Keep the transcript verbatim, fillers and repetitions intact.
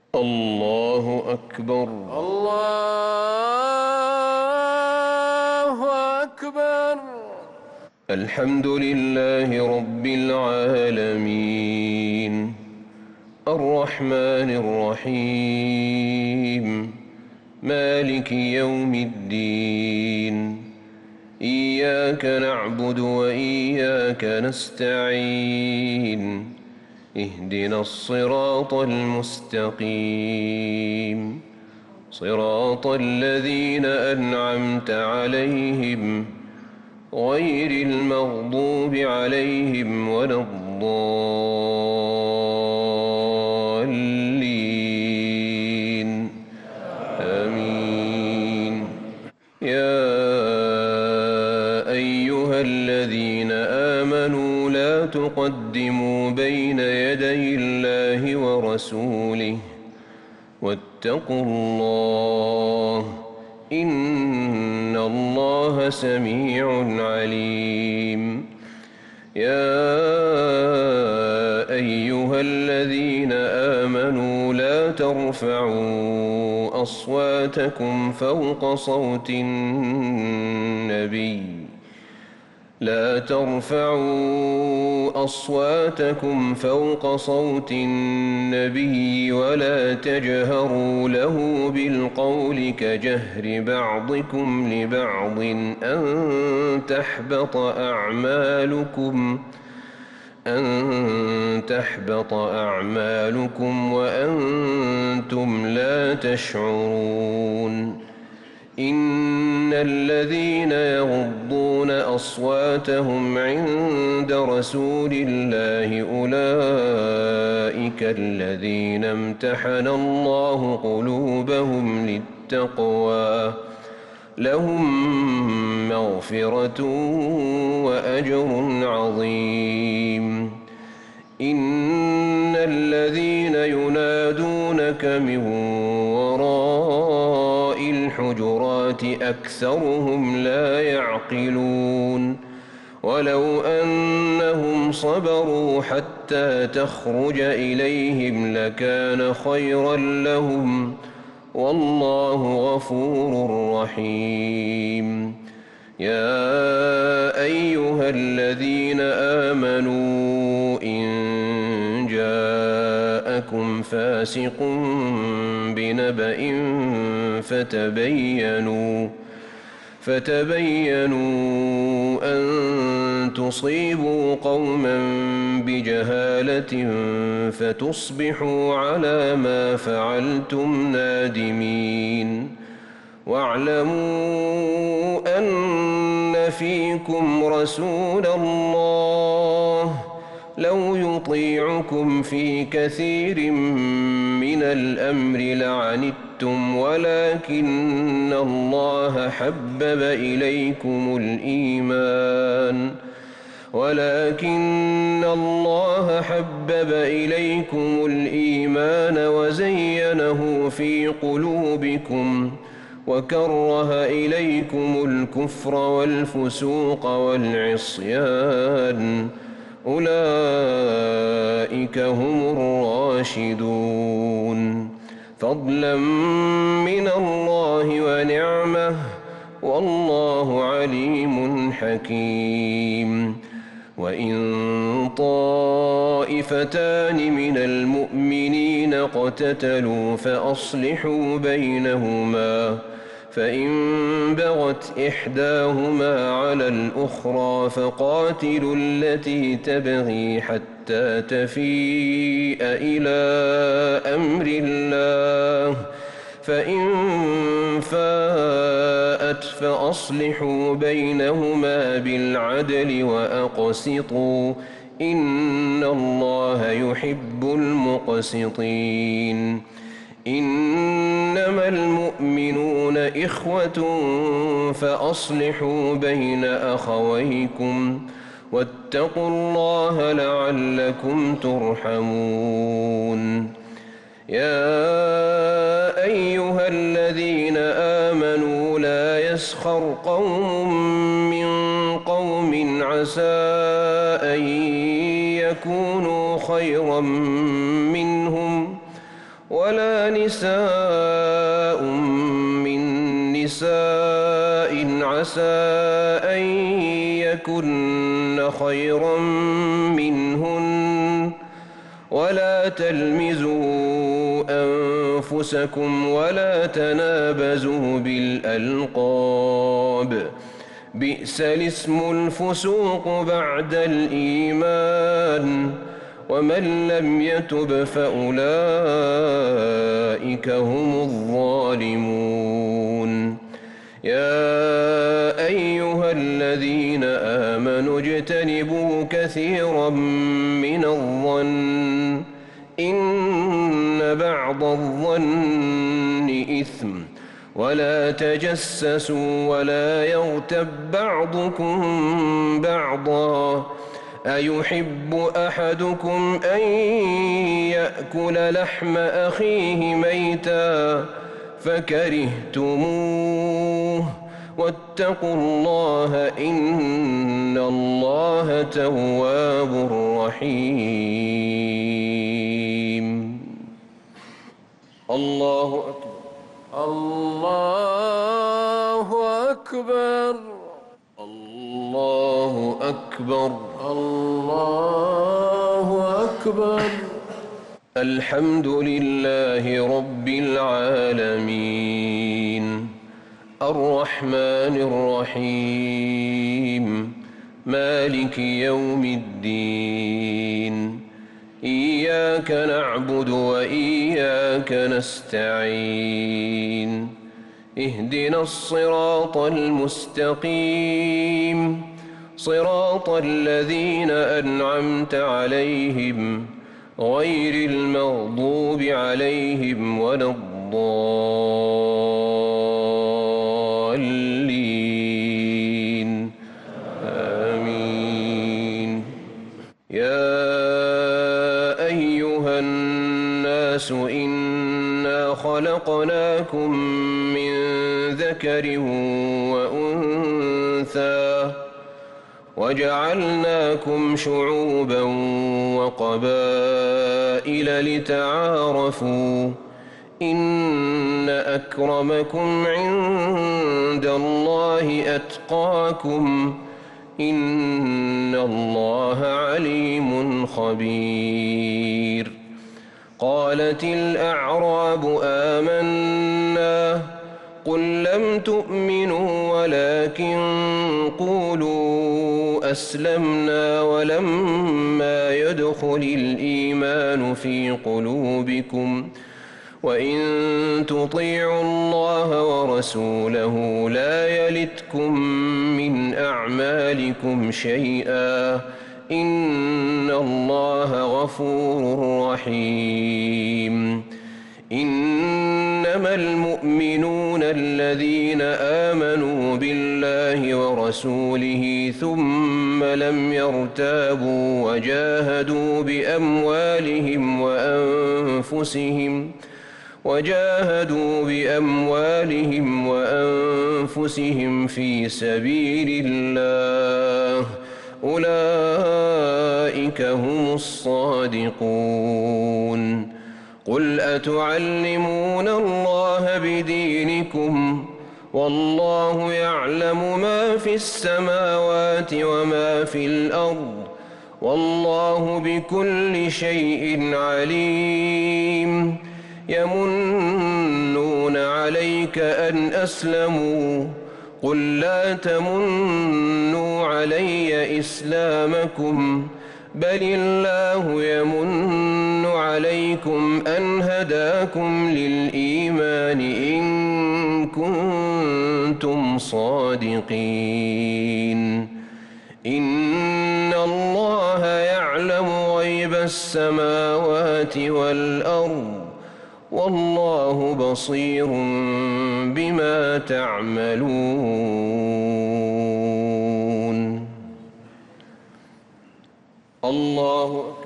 الله أكبر. الله أكبر. الحمد لله رب العالمين الرحمن الرحيم مالك يوم الدين إياك نعبد وإياك نستعين اهدنا الصراط المستقيم صراط الذين أنعمت عليهم غير المغضوب عليهم ولا الضالين آمين. يا أيها الذين آمنوا لا تقدموا بين يدي الله ورسوله واتقوا الله إن الله سميع عليم. يا أيها الذين آمنوا لا ترفعوا أصواتكم فوق صوت النبي لا ترفعوا أصواتكم فوق صوت النبي ولا تجهروا له بالقول كجهر بعضكم لبعض أن تحبط أعمالكم أن تحبط أعمالكم وأنتم لا تشعرون. إن الذين يغضون أصواتهم عند رسول الله أولئك الذين امتحن الله قلوبهم للتقوى لهم مغفرة وأجر عظيم. إن الذين ينادونك من وراء الحجرات أكثرهم لا يعقلون. ولو أنهم صبروا حتى تخرج إليهم لكان خيرا لهم والله غفور رحيم. يا أيها الذين آمنوا إن جاءكم فاسق بنبأ فتبينوا فتبينوا أن تصيبوا قوما بجهالة فتصبحوا على ما فعلتم نادمين. واعلموا أن فيكم رسول الله لو يطيعكم في كثير من الأمر لعنتم ولكن الله حبب إليكم الإيمان ولكن الله حبب إليكم الإيمان وزينه في قلوبكم وكره إليكم الكفر والفسوق والعصيان أولئك هم الراشدون فضلا من الله ونعمه والله عليم حكيم. وإن طائفتان من المؤمنين اقتتلوا فأصلحوا بينهما فإن بغت إحداهما على الأخرى فقاتلوا التي تبغي حتى تفيء إلى أمر الله فإن فاءت فأصلحوا بينهما بالعدل وأقسطوا إن الله يحب المقسطين. إنما المؤمنون إخوة فأصلحوا بين أخويكم واتقوا الله لعلكم ترحمون. يا أيها الذين آمنوا لا يسخر قوم من قوم عسى أن يكونوا خيرا منهم ولا نساء من نساء عسى أن يكن خيرا منهن ولا تلمزوا أنفسكم ولا تنابزوا بالألقاب بئس الاسم الفسوق بعد الإيمان ومن لم يتب فأولئك هم الظالمون يا أيها الذين آمنوا اجتنبوا كثيرا من الظن إن بعض الظن إثم ولا تجسسوا ولا يغتب بعضكم بعضا أيحب أحدكم أن يأكل لحم أخيه ميتا فكرهتموه واتقوا الله إن الله تواب رحيم. الله أكبر. الله أكبر. الله أكبر. الله أكبر. الحمد لله رب العالمين الرحمن الرحيم مالك يوم الدين إياك نعبد وإياك نستعين اهدنا الصراط المستقيم صراط الذين أنعمت عليهم غير المغضوب عليهم ولا الضالين آمين. يا أيها الناس إنا خلقناكم من ذكر وأنثى وجعلناكم شعوبا وقبائل لتعارفوا إن أكرمكم عند الله أتقاكم إن الله عليم خبير. قالت الأعراب آمنا قل لم تؤمنوا ولكن قولوا أسلمنا ولما يدخل الإيمان في قلوبكم وإن تطيعوا الله ورسوله لا يلتكم من أعمالكم شيئا إن الله غفور رحيم. إنما المؤمنون الذين آمنوا بالله ورسوله ثم لم يرتابوا وجاهدوا بأموالهم وأنفسهم وجاهدوا بأموالهم وأنفسهم في سبيل الله أولئك هم الصادقون. قل أتعلمون الله بدينكم والله يعلم ما في السماوات وما في الأرض والله بكل شيء عليم. يمنون عليك أن أسلموا قل لا تمنوا علي إسلامكم بل الله يمن عليكم أن هداكم للإيمان إن كنتم صادقين. إن الله يعلم غيب السماوات والأرض والله بصير بما تعملون. الله